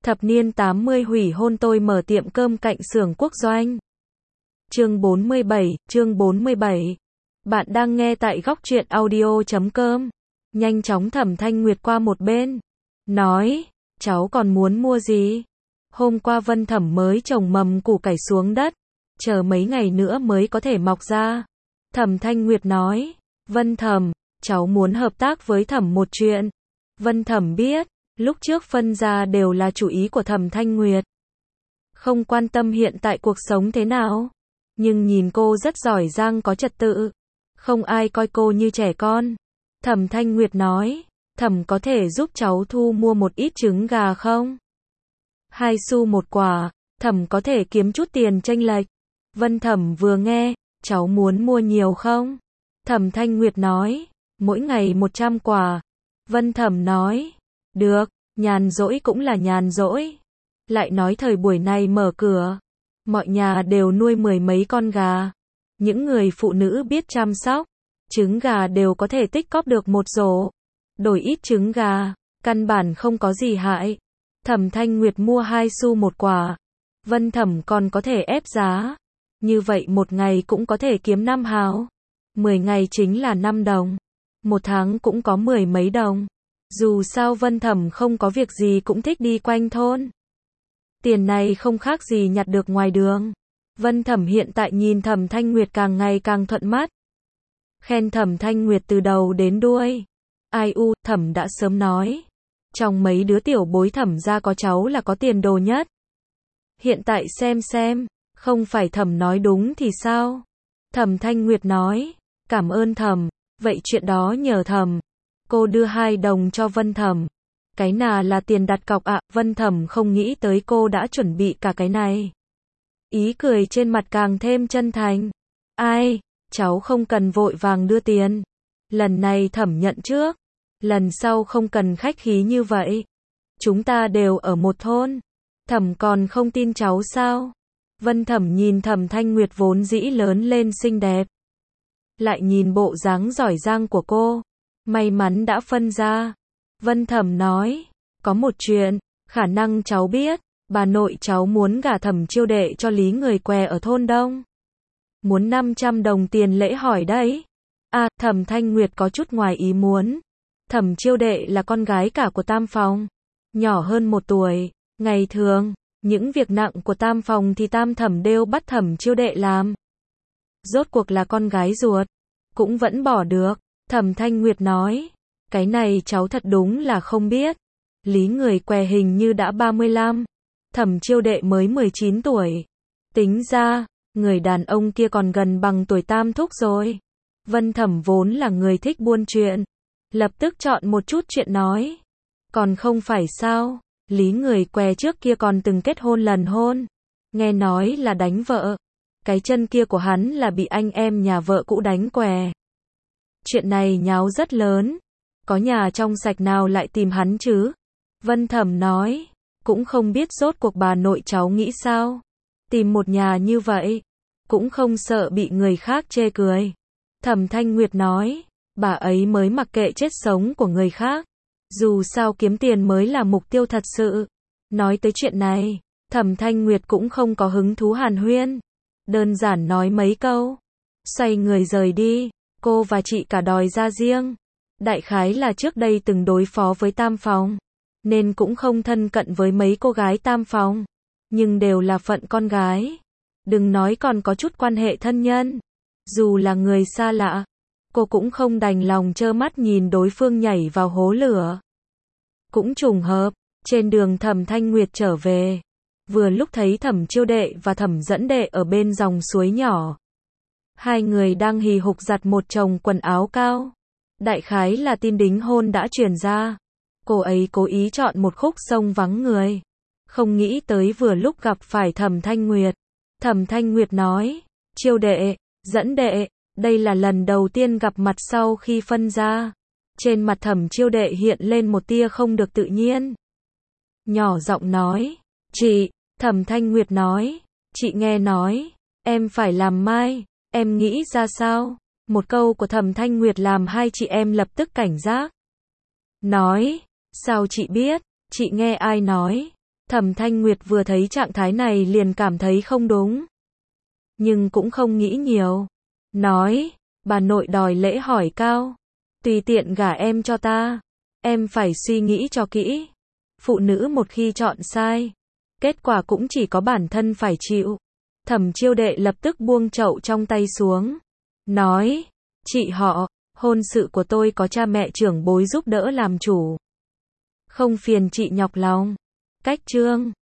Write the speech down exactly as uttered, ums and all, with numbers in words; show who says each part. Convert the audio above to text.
Speaker 1: Thập niên tám mươi hủy hôn tôi mở tiệm cơm cạnh xưởng quốc doanh. Chương bốn mươi bảy, chương bốn mươi bảy. Bạn đang nghe tại góc truyện audio chấm com. Nhanh chóng Thẩm Thanh Nguyệt qua một bên. Nói, cháu còn muốn mua gì? Hôm qua Vân Thẩm mới trồng mầm củ cải xuống đất. Chờ mấy ngày nữa mới có thể mọc ra. Thẩm Thanh Nguyệt nói, Vân Thẩm, cháu muốn hợp tác với Thẩm một chuyện. Vân Thẩm biết, lúc trước phân ra đều là chủ ý của Thẩm Thanh Nguyệt. Không quan tâm hiện tại cuộc sống thế nào. Nhưng nhìn cô rất giỏi giang có trật tự. Không ai coi cô như trẻ con. Thẩm Thanh Nguyệt nói, Thẩm có thể giúp cháu thu mua một ít trứng gà không? Hai xu một quả, Thẩm có thể kiếm chút tiền chênh lệch. Vân Thẩm vừa nghe, cháu muốn mua nhiều không? Thẩm Thanh Nguyệt nói, mỗi ngày một trăm quả. Vân Thẩm nói, được, nhàn rỗi cũng là nhàn rỗi. Lại nói thời buổi này mở cửa, mọi nhà đều nuôi mười mấy con gà. Những người phụ nữ biết chăm sóc, trứng gà đều có thể tích cóp được một rổ. Đổi ít trứng gà, căn bản không có gì hại. Thẩm Thanh Nguyệt mua hai xu một quả. Vân Thẩm còn có thể ép giá. Như vậy một ngày cũng có thể kiếm năm hào. Mười ngày chính là năm đồng. Một tháng cũng có mười mấy đồng. Dù sao Vân Thẩm không có việc gì cũng thích đi quanh thôn. Tiền này không khác gì nhặt được ngoài đường. Vân Thẩm hiện tại nhìn Thẩm Thanh Nguyệt càng ngày càng thuận mắt. Khen Thẩm Thanh Nguyệt từ đầu đến đuôi. Ai u, Thẩm đã sớm nói. Trong mấy đứa tiểu bối Thẩm ra có cháu là có tiền đồ nhất. Hiện tại xem xem, không phải Thẩm nói đúng thì sao? Thẩm Thanh Nguyệt nói, cảm ơn Thẩm, vậy chuyện đó nhờ Thẩm. Cô đưa hai đồng cho Vân Thẩm. Cái nào là tiền đặt cọc ạ? À? Vân Thẩm không nghĩ tới cô đã chuẩn bị cả cái này. Ý cười trên mặt càng thêm chân thành. Ai, cháu không cần vội vàng đưa tiền. Lần này Thẩm nhận trước. Lần sau không cần khách khí như vậy. Chúng ta đều ở một thôn. Thẩm còn không tin cháu sao? Vân Thẩm nhìn Thẩm Thanh Nguyệt vốn dĩ lớn lên xinh đẹp. Lại nhìn bộ dáng giỏi giang của cô. May mắn đã phân ra. Vân Thẩm nói, có một chuyện, khả năng cháu biết, bà nội cháu muốn gả Thẩm Chiêu Đệ cho Lý người què ở thôn Đông. Muốn năm trăm đồng tiền lễ hỏi đấy. À, Thẩm Thanh Nguyệt có chút ngoài ý muốn. Thẩm Chiêu Đệ là con gái cả của Tam Phòng, nhỏ hơn một tuổi. Ngày thường, những việc nặng của Tam Phòng thì Tam Thẩm đều bắt Thẩm Chiêu Đệ làm. Rốt cuộc là con gái ruột, cũng vẫn bỏ được. Thẩm Thanh Nguyệt nói, cái này cháu thật đúng là không biết. Lý người què hình như đã ba mươi lăm, Thẩm Chiêu Đệ mới mười chín tuổi. Tính ra, người đàn ông kia còn gần bằng tuổi Tam Thúc rồi. Vân Thẩm vốn là người thích buôn chuyện, lập tức chọn một chút chuyện nói. Còn không phải sao, Lý người què trước kia còn từng kết hôn lần hôn. Nghe nói là đánh vợ. Cái chân kia của hắn là bị anh em nhà vợ cũ đánh què. Chuyện này nháo rất lớn. Có nhà trong sạch nào lại tìm hắn chứ? Vân Thẩm nói, cũng không biết rốt cuộc bà nội cháu nghĩ sao. Tìm một nhà như vậy, cũng không sợ bị người khác chê cười. Thẩm Thanh Nguyệt nói, bà ấy mới mặc kệ chết sống của người khác. Dù sao kiếm tiền mới là mục tiêu thật sự. Nói tới chuyện này, Thẩm Thanh Nguyệt cũng không có hứng thú hàn huyên. Đơn giản nói mấy câu. Xoay người rời đi. Cô và chị cả đòi ra riêng. Đại khái là trước đây từng đối phó với Tam Phòng, nên cũng không thân cận với mấy cô gái Tam Phòng. Nhưng đều là phận con gái. Đừng nói còn có chút quan hệ thân nhân. Dù là người xa lạ, cô cũng không đành lòng trơ mắt nhìn đối phương nhảy vào hố lửa. Cũng trùng hợp, trên đường Thẩm Thanh Nguyệt trở về. Vừa lúc thấy Thẩm Chiêu Đệ và Thẩm Dẫn Đệ ở bên dòng suối nhỏ. Hai người đang hì hục giặt một chồng quần áo cao. Đại khái là tin đính hôn đã truyền ra. Cô ấy cố ý chọn một khúc sông vắng người. Không nghĩ tới vừa lúc gặp phải Thẩm Thanh Nguyệt. Thẩm Thanh Nguyệt nói, Chiêu Đệ, Dẫn Đệ, đây là lần đầu tiên gặp mặt sau khi phân ra. Trên mặt Thẩm Chiêu Đệ hiện lên một tia không được tự nhiên. Nhỏ giọng nói, chị, Thẩm Thanh Nguyệt nói, chị nghe nói, em phải làm mai. Em nghĩ ra sao? Một câu của Thẩm Thanh Nguyệt làm hai chị em lập tức cảnh giác. Nói, sao chị biết? Chị nghe ai nói? Thẩm Thanh Nguyệt vừa thấy trạng thái này liền cảm thấy không đúng. Nhưng cũng không nghĩ nhiều. Nói, bà nội đòi lễ hỏi cao. Tùy tiện gả em cho ta. Em phải suy nghĩ cho kỹ. Phụ nữ một khi chọn sai, kết quả cũng chỉ có bản thân phải chịu. Thẩm Chiêu Đệ lập tức buông chậu trong tay xuống. Nói, chị họ, hôn sự của tôi có cha mẹ trưởng bối giúp đỡ làm chủ. Không phiền chị nhọc lòng. Cách chương